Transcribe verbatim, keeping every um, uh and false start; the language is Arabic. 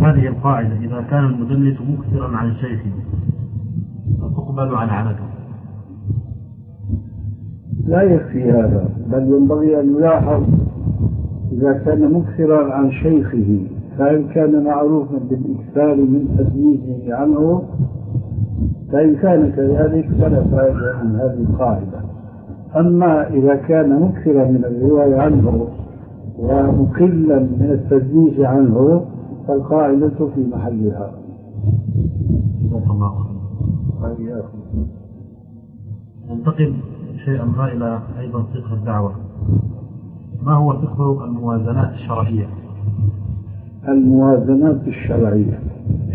هذه القاعدة إذا كان المدلس مكثرا عن شيخه فتقبل عن عنده؟ لا يكفي هذا، بل ينبغي أن يلاحظ إذا كان مكثرا عن شيخه فإن كان معروفا بالإكثار من تدليسه عنه، فإن كان كذلك فلا فائدة من هذه القاعدة. أما إذا كان مكثرا من الرواية عنه ومقلا من التدليس عنه فالقاعدة في محلها. ننتقل شيئا ما إلى أيضا فقه الدعوة. ما هو فقه الموازنات الشرعية؟ الموازنات الشرعية